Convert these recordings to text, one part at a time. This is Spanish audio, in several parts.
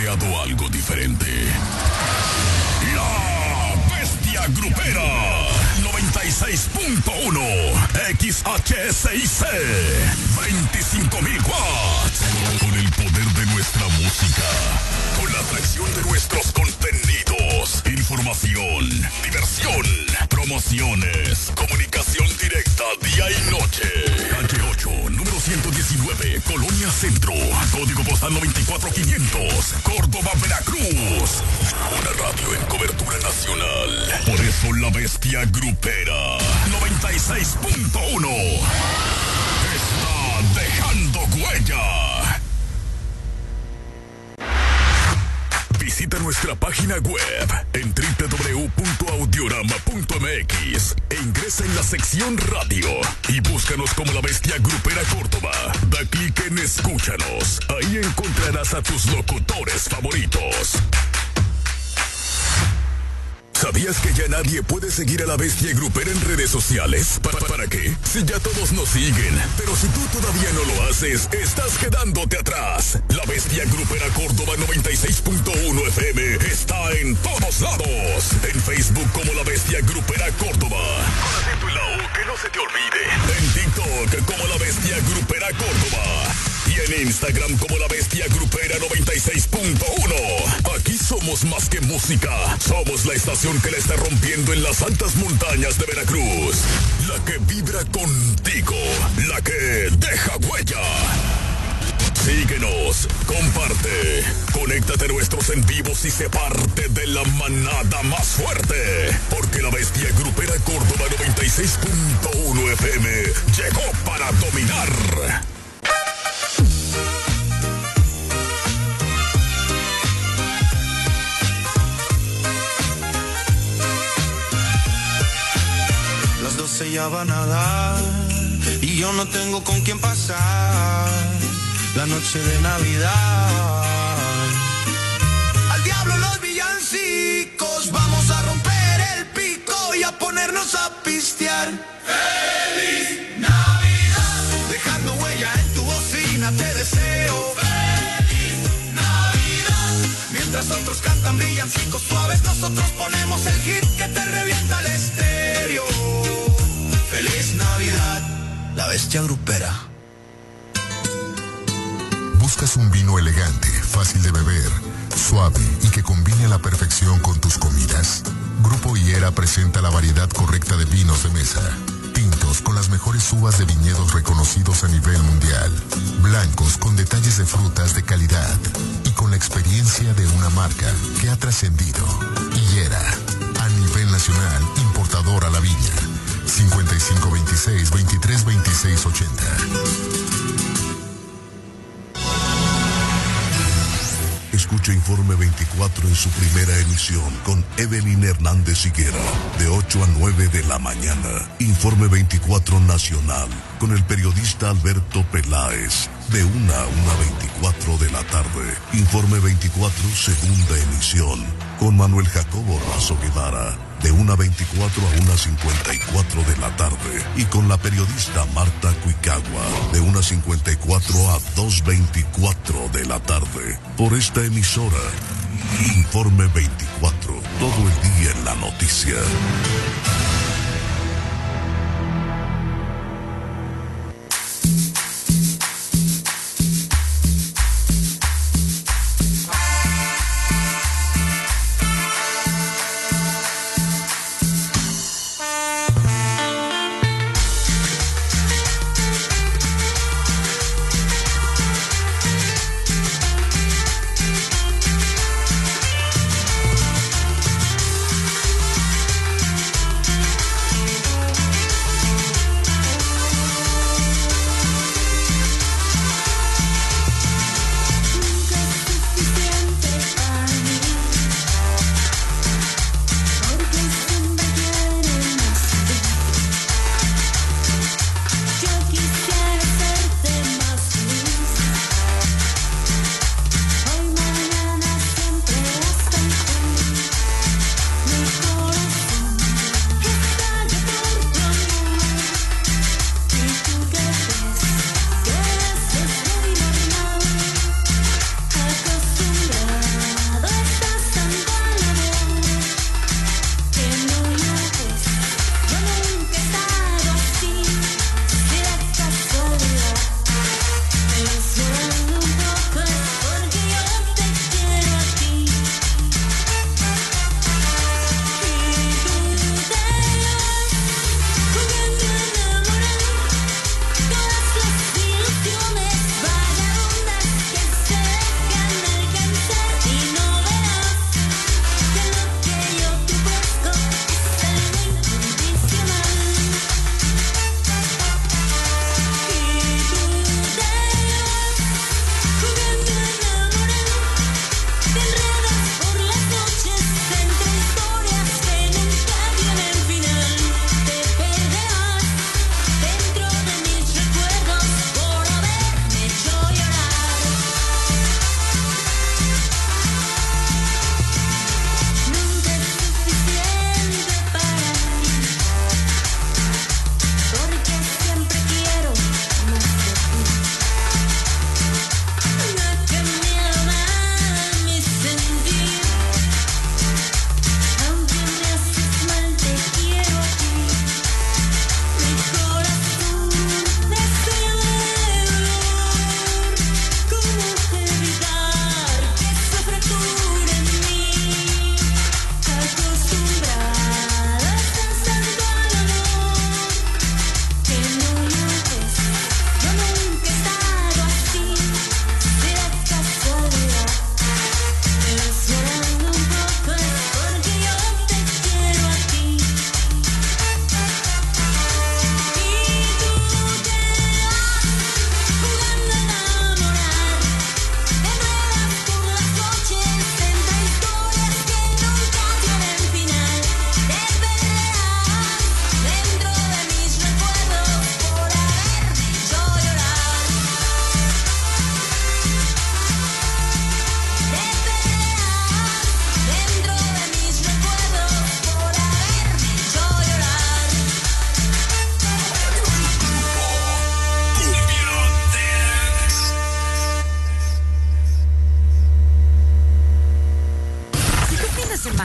creado algo diferente. La Bestia Grupera 96.1 XHSIC 25.000 watts. Con el poder de nuestra música, con la atracción de nuestros contenidos, información, diversión, promociones, comunicación directa día y noche. Calle 8, número 119, Colonia Centro, código postal 94500, Córdoba, Veracruz. Una radio en cobertura nacional. Por eso la Bestia Grupera 96.1 está dejando huella. Visita nuestra página web en www.audiorama.mx e ingresa en la sección radio y búscanos como La Bestia Grupera Córdoba. Da clic en Escúchanos. Ahí encontrarás a tus locutores favoritos. ¿Sabías que ya nadie puede seguir a La Bestia Grupera en redes sociales? ¿Para qué? Si ya todos nos siguen. Pero si tú todavía no lo haces, estás quedándote atrás. La Bestia Grupera Córdoba 96.1 FM está en todos lados. En Facebook como La Bestia Grupera Córdoba. Con acento en la U, que no se te olvide. En TikTok como La Bestia Grupera Córdoba. Y en Instagram como La Bestia Grupera 96.1. Aquí somos más que música. Somos la estación que la está rompiendo en las altas montañas de Veracruz. La que vibra contigo. La que deja huella. Síguenos, comparte, conéctate a nuestros en vivos y sé parte de la manada más fuerte. Porque La Bestia Grupera Córdoba 96.1 FM llegó para dominar. Ya van a dar y yo no tengo con quién pasar la noche de Navidad. Al diablo los villancicos, vamos a romper el pico y a ponernos a pistear. ¡Feliz Navidad! Dejando huella en tu bocina te deseo. ¡Feliz Navidad! Mientras otros cantan villancicos suaves, nosotros ponemos el hit que te revienta el estéreo. ¡Feliz Navidad! La Bestia Grupera. ¿Buscas un vino elegante, fácil de beber, suave y que combine a la perfección con tus comidas? Grupo Higuera presenta la variedad correcta de vinos de mesa. Tintos con las mejores uvas de viñedos reconocidos a nivel mundial. Blancos con detalles de frutas de calidad. Y con la experiencia de una marca que ha trascendido. Higuera, a nivel nacional, importador a la viña. 5526-232680. Escucha Informe 24 en su primera emisión con Evelyn Hernández Higuera, de 8 a 9 de la mañana. Informe 24 Nacional, con el periodista Alberto Peláez, de 1 a 1:24 de la tarde. Informe 24 segunda emisión, con Manuel Jacobo Razo Guevara, de 1:24 a 1:54 de la tarde, y con la periodista Marta Cuicagua, de 1:54 a 2:24 de la tarde, por esta emisora. Informe 24, todo el día en la noticia.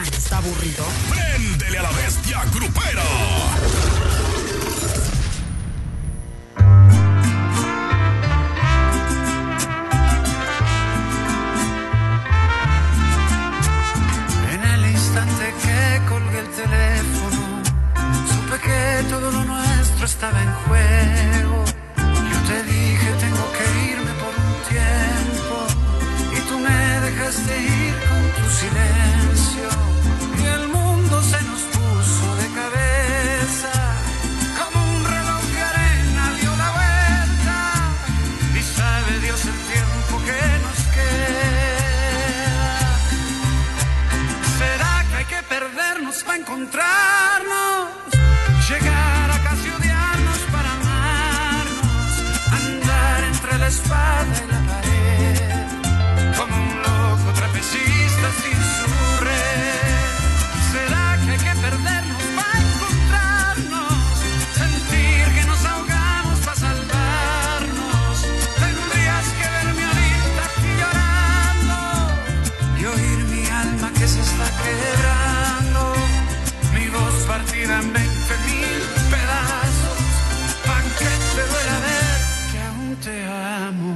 semana está aburrido? ¡Préndele a la bestia grupera! En el instante que colgué el teléfono, supe que todo lo nuestro estaba en juego. Yo te dije tengo que irme por un tiempo y tú me dejaste ir con tu silencio. Y el mundo se nos puso de cabeza, como un reloj de arena dio la vuelta. Y sabe Dios el tiempo que nos queda. ¿Será que hay que perdernos para encontrarnos? Llegar a casi odiarnos para amarnos, andar entre la espada y la pared, como un loco trapecista sin su red. ¿Será que hay que perdernos para encontrarnos? Sentir que nos ahogamos para salvarnos. Tendrías que verme ahorita aquí llorando y oír mi alma que se está quebrando, mi voz partida en 20.000 pedazos, pa' que te duela ver que aún te amo.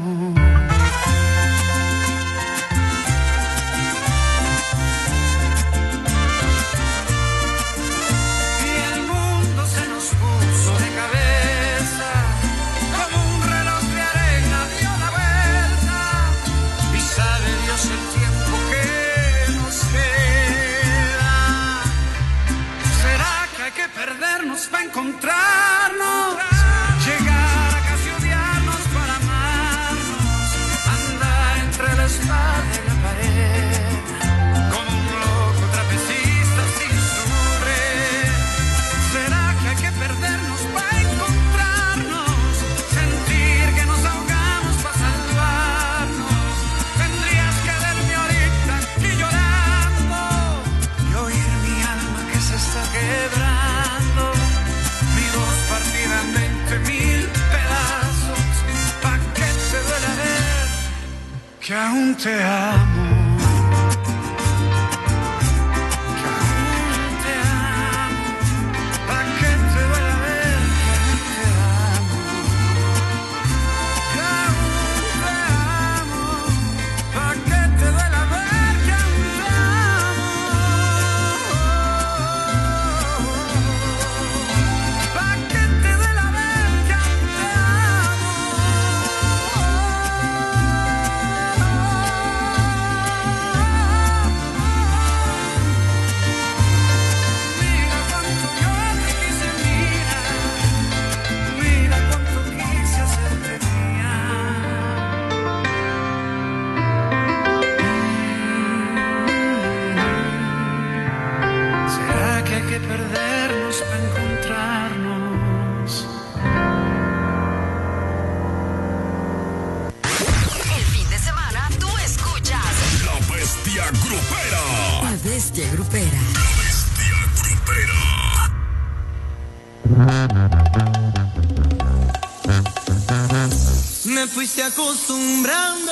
Y el mundo se nos puso de cabeza, como un reloj de arena dio la vuelta. Y sabe Dios el tiempo que nos queda. ¿Será que hay que perdernos para encontrarnos? Llegar a casi odiarnos para amarnos, andar entre la espada y la pared, como un loco trapecista sin su red. ¿Será que hay que perdernos para encontrarnos? Sentir que nos ahogamos para salvarnos. Tendrías que verme ahorita aquí llorando y oír mi alma que se está quebrando, mi voz partida en 20.000 pedazos, pa' que te duela ver que aún te amo. Que aún te amo, pa' que te duela ver que aún te amo. Que aún te amo, pa' que te duela ver que aún te amo. Pa' que te duela ver que aún te amo. Mira cuánto yo te quise, mira cuánto quise hacerte mía. ¿Será que hay que perdernos para encontrarnos? El fin de semana tú escuchas La bestia grupera. La Bestia Grupera. Bestia grupera. Me fuiste acostumbrando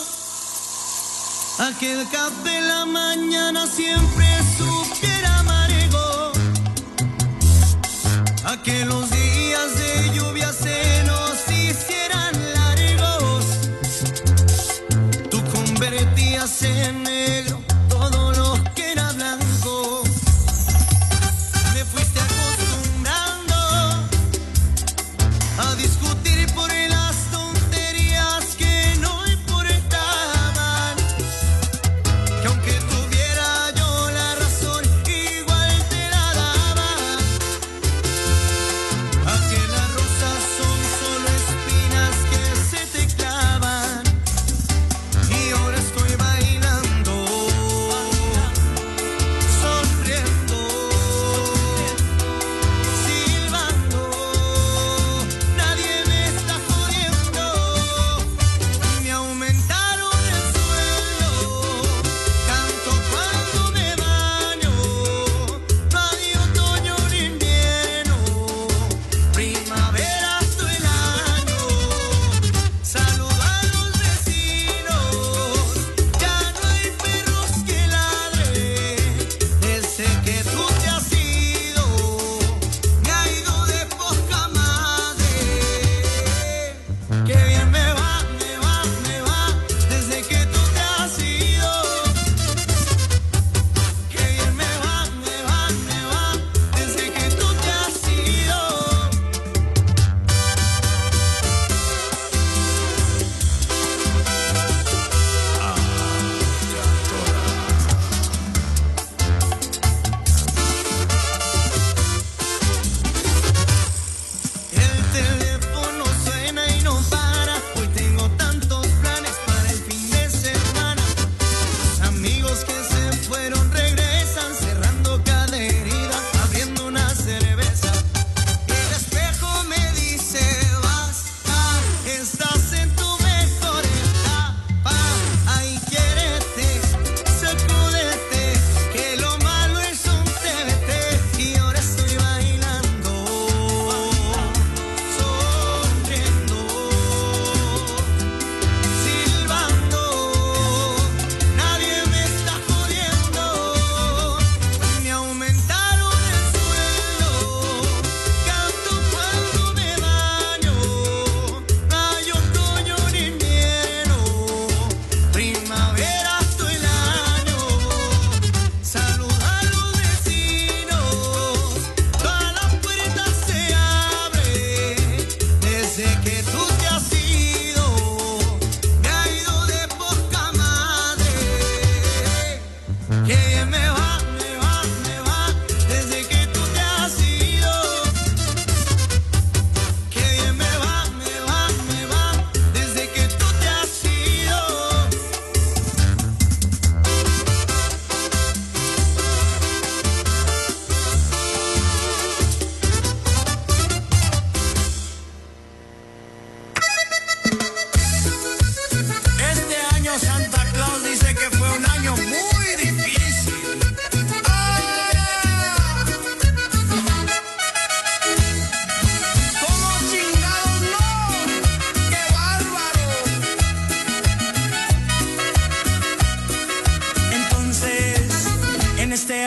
a que el café en la mañana siempre supiera amargo, a que los días de lluvia se nos hicieran largos. Tú convertías en negro todo lo que era blanco. Me fuiste acostumbrando a discutir por las tonterías que no importaban, que aunque tuviera yo la razón igual te la daba, a que las rosas son solo espinas que se te clavan, y ahora estoy bailando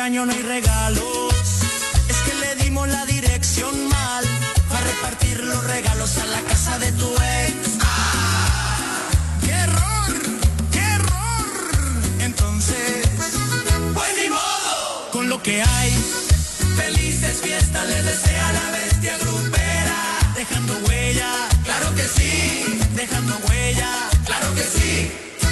año no hay regalos, es que le dimos la dirección mal, para repartir los regalos a la casa de tu ex. ¡Ah! ¡Qué error! ¡Qué error! Entonces, pues ni modo, con lo que hay, felices fiestas les desea la bestia grupera, dejando huella, claro que sí, dejando huella, claro que sí.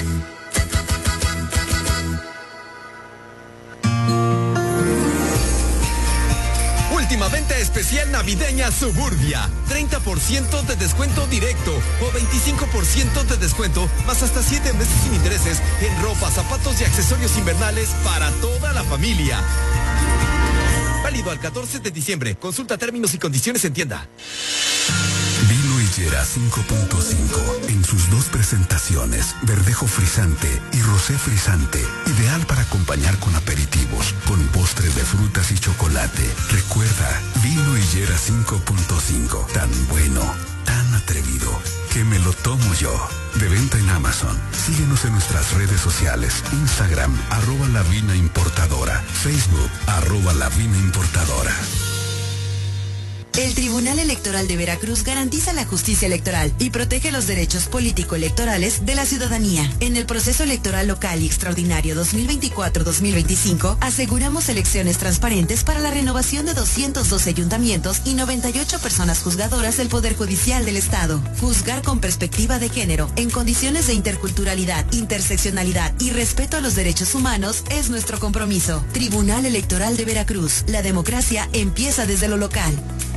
Última venta especial navideña Suburbia. 30% de descuento directo o 25% de descuento más hasta 7 meses sin intereses en ropa, zapatos y accesorios invernales para toda la familia. Válido al 14 de diciembre. Consulta términos y condiciones en tienda. Vino Higuera 5.5 en sus dos presentaciones, verdejo frisante y rosé frisante, ideal para acompañar con aperitivos, con postre de frutas y chocolate. Recuerda, Vino Higuera 5.5, tan bueno, tan atrevido, que me lo tomo yo. De venta en Amazon. Síguenos en nuestras redes sociales, Instagram, @lavinaimportadora, Facebook, @lavinaimportadora. El Tribunal Electoral de Veracruz garantiza la justicia electoral y protege los derechos político-electorales de la ciudadanía. En el proceso electoral local y extraordinario 2024-2025, aseguramos elecciones transparentes para la renovación de 212 ayuntamientos y 98 personas juzgadoras del Poder Judicial del Estado. Juzgar con perspectiva de género, en condiciones de interculturalidad, interseccionalidad y respeto a los derechos humanos es nuestro compromiso. Tribunal Electoral de Veracruz. La democracia empieza desde lo local.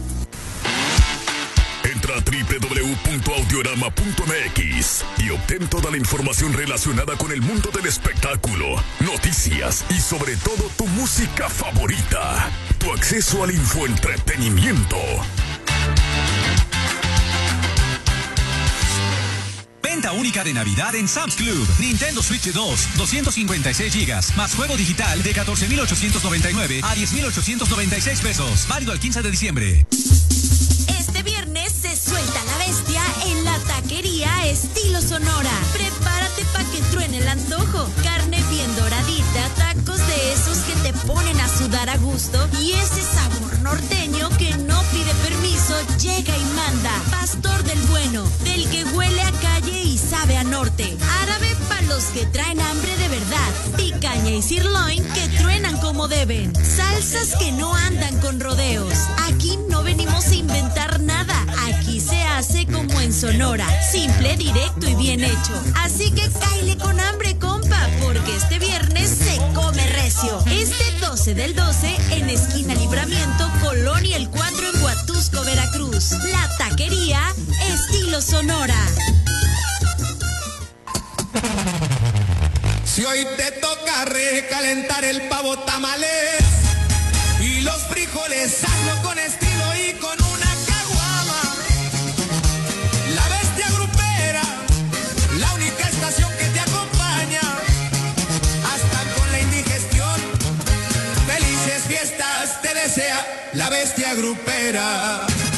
Entra a www.audiorama.mx y obtén toda la información relacionada con el mundo del espectáculo, noticias y sobre todo tu música favorita. Tu acceso al infoentretenimiento. Venta única de Navidad en Sam's Club. Nintendo Switch 2, 256 GB, más juego digital de 14,899 a 10,896 pesos. Válido al 15 de diciembre. Este viernes se suelta la bestia en la taquería estilo Sonora. Prepárate para que truene el antojo. Carne bien doradita, tacos de esos que te ponen a sudar a gusto y ese sabor norteño que no pide permiso, llega y manda. Pastor del bueno, del que huele a calle y sabe a norte. Árabe para los que traen hambre de verdad. Picaña y sirloin que truenan como deben. Salsas que no andan con rodeos. Aquí no venimos a inventar nada. Aquí se hace como en Sonora. Simple, directo y bien hecho. Así que cáile con hambre, compa, porque este viernes se come recio. Este 12 del 12 en esquina Libramiento, Colonia El 4 en Huatusco, Veracruz. La taquería estilo Sonora. Si hoy te toca recalentar el pavo tamales y los frijoles, hazlo con estilo y con una caguama. La bestia grupera, la única estación que te acompaña, hasta con la indigestión. Felices fiestas te desea la bestia grupera.